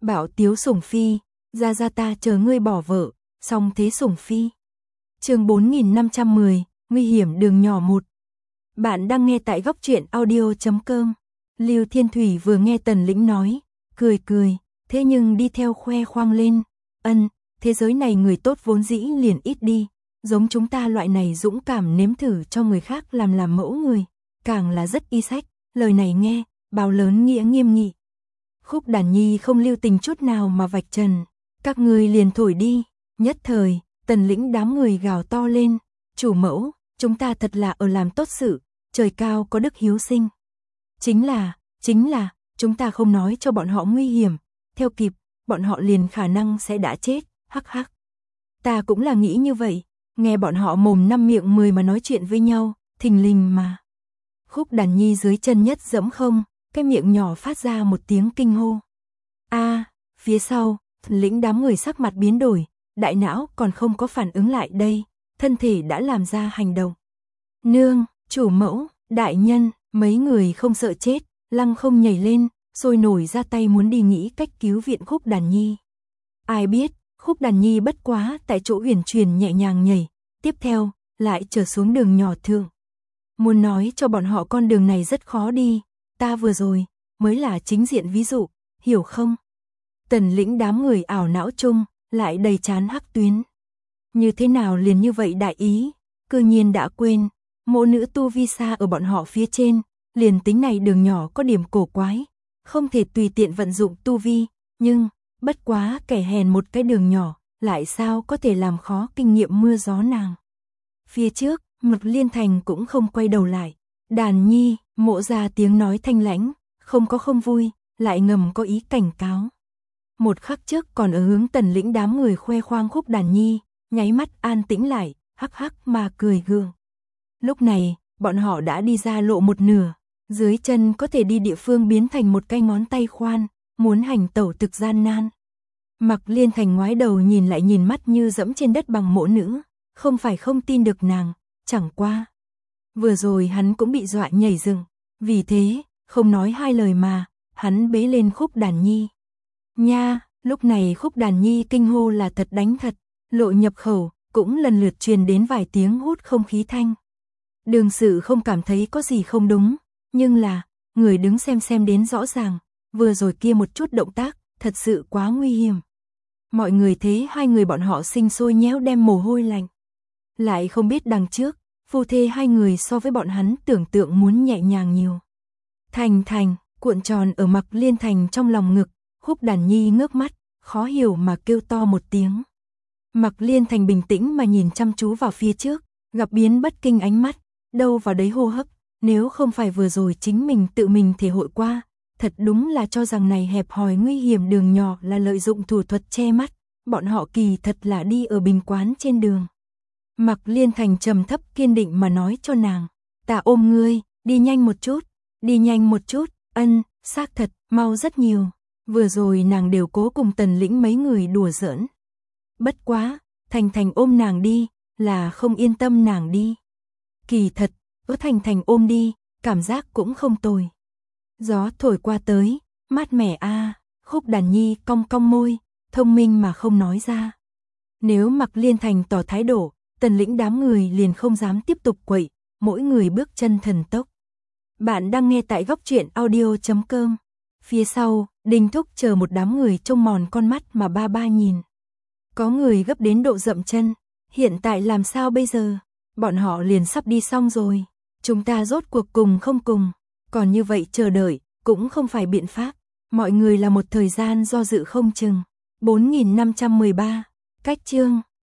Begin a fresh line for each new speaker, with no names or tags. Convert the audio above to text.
Bảo Tiếu Sủng Phi, ra ta chờ ngươi bỏ vợ, xong thế Sủng Phi. Chương 4510, nguy hiểm đường nhỏ 1. Bạn đang nghe tại góc truyện audio.com. Lưu Thiên Thủy vừa nghe Tần Lĩnh nói, cười, thế nhưng đi theo khoe khoang lên, thế giới này người tốt vốn dĩ liền ít đi, giống chúng ta loại này dũng cảm nếm thử cho người khác làm mẫu người, càng là rất y sách, lời này nghe, bao lớn nghĩa nghiêm nghị. Khúc Đàn Nhi không lưu tình chút nào mà vạch trần, các người liền thổi đi, nhất thời, Tần Lĩnh đám người gào to lên, chủ mẫu, chúng ta thật là ở làm tốt sự, trời cao có đức hiếu sinh. Chính là, chúng ta không nói cho bọn họ nguy hiểm, theo kịp, bọn họ liền khả năng sẽ đã chết, hắc hắc. Ta cũng là nghĩ như vậy, nghe bọn họ mồm năm miệng 10 mà nói chuyện với nhau, thình lình mà. Khúc Đàn Nhi dưới chân nhất dẫm không, cái miệng nhỏ phát ra một tiếng kinh hô. Phía sau, Lĩnh đám người sắc mặt biến đổi, đại não còn không có phản ứng lại đây, thân thể đã làm ra hành động. Nương, chủ mẫu, đại nhân, mấy người không sợ chết, lăng không nhảy lên, sôi nổi ra tay muốn đi nghĩ cách cứu viện Khúc Đàn Nhi. Ai biết, Khúc Đàn Nhi bất quá tại chỗ huyền truyền nhẹ nhàng nhảy, tiếp theo, lại trở xuống đường nhỏ thượng. Muốn nói cho bọn họ con đường này rất khó đi, ta vừa rồi, mới là chính diện ví dụ, hiểu không? Tần Lĩnh đám người ảo não chung, lại đầy chán hắc tuyến. Như thế nào liền như vậy đại ý, cư nhiên đã quên, mộ nữ tu vi xa ở bọn họ phía trên, liền tính này đường nhỏ có điểm cổ quái, không thể tùy tiện vận dụng tu vi, nhưng, bất quá kẻ hèn một cái đường nhỏ, lại sao có thể làm khó kinh nghiệm mưa gió nàng. Phía trước, Mộc Liên Thành cũng không quay đầu lại, Đàn Nhi, mộ ra tiếng nói thanh lãnh, không vui, lại ngầm có ý cảnh cáo. Một khắc trước còn ở hướng Tần Lĩnh đám người khoe khoang Khúc Đàn Nhi, nháy mắt an tĩnh lại, hắc hắc mà cười gượng. Lúc này, bọn họ đã đi ra lộ một nửa, dưới chân có thể đi địa phương biến thành một cái ngón tay khoan, muốn hành tẩu thực gian nan. Mộc Liên Thành ngoái đầu nhìn lại nhìn mắt như dẫm trên đất bằng mộ nữ, không phải không tin được nàng, chẳng qua. Vừa rồi hắn cũng bị dọa nhảy dựng, vì thế, không nói hai lời mà, hắn bế lên Khúc Đàn Nhi. Nha, lúc này Khúc Đàn Nhi kinh hô là thật đánh thật, lộ nhập khẩu, cũng lần lượt truyền đến vài tiếng hút không khí thanh. Đường Sự không cảm thấy có gì không đúng, nhưng là, người đứng xem đến rõ ràng, vừa rồi kia một chút động tác, thật sự quá nguy hiểm. Mọi người thấy hai người bọn họ sinh sôi nhéo đem mồ hôi lạnh. Lại không biết đằng trước, phu thê hai người so với bọn hắn tưởng tượng muốn nhẹ nhàng nhiều. Thành, cuộn tròn ở Mộc Liên Thành trong lòng ngực, Khúc Đàn Nhi ngước mắt, khó hiểu mà kêu to một tiếng. Mộc Liên Thành bình tĩnh mà nhìn chăm chú vào phía trước, gặp biến bất kinh ánh mắt, đâu vào đấy hô hấp, nếu không phải vừa rồi chính mình tự mình thể hội qua, thật đúng là cho rằng này hẹp hòi nguy hiểm đường nhỏ là lợi dụng thủ thuật che mắt, bọn họ kỳ thật là đi ở bình quán trên đường. Mộc Liên Thành trầm thấp kiên định mà nói cho nàng, ta ôm ngươi, đi nhanh một chút, xác thật, mau rất nhiều. Vừa rồi nàng đều cố cùng Tần Lĩnh mấy người đùa giỡn. Bất quá, Thành ôm nàng đi, là không yên tâm nàng đi. Kỳ thật, Thành ôm đi, cảm giác cũng không tồi. Gió thổi qua tới, mát mẻ Khúc Đàn Nhi cong môi, thông minh mà không nói ra. Nếu Mộc Liên Thành tỏ thái độ, Tần Lĩnh đám người liền không dám tiếp tục quậy, mỗi người bước chân thần tốc. Bạn đang nghe tại góc truyện audio.com. Phía sau, Đinh Thúc chờ một đám người trông mòn con mắt mà ba nhìn. Có người gấp đến độ dậm chân, hiện tại làm sao bây giờ? Bọn họ liền sắp đi xong rồi, chúng ta rốt cuộc cùng không cùng, còn như vậy chờ đợi, cũng không phải biện pháp. Mọi người là một thời gian do dự không chừng. 4513, cách chương.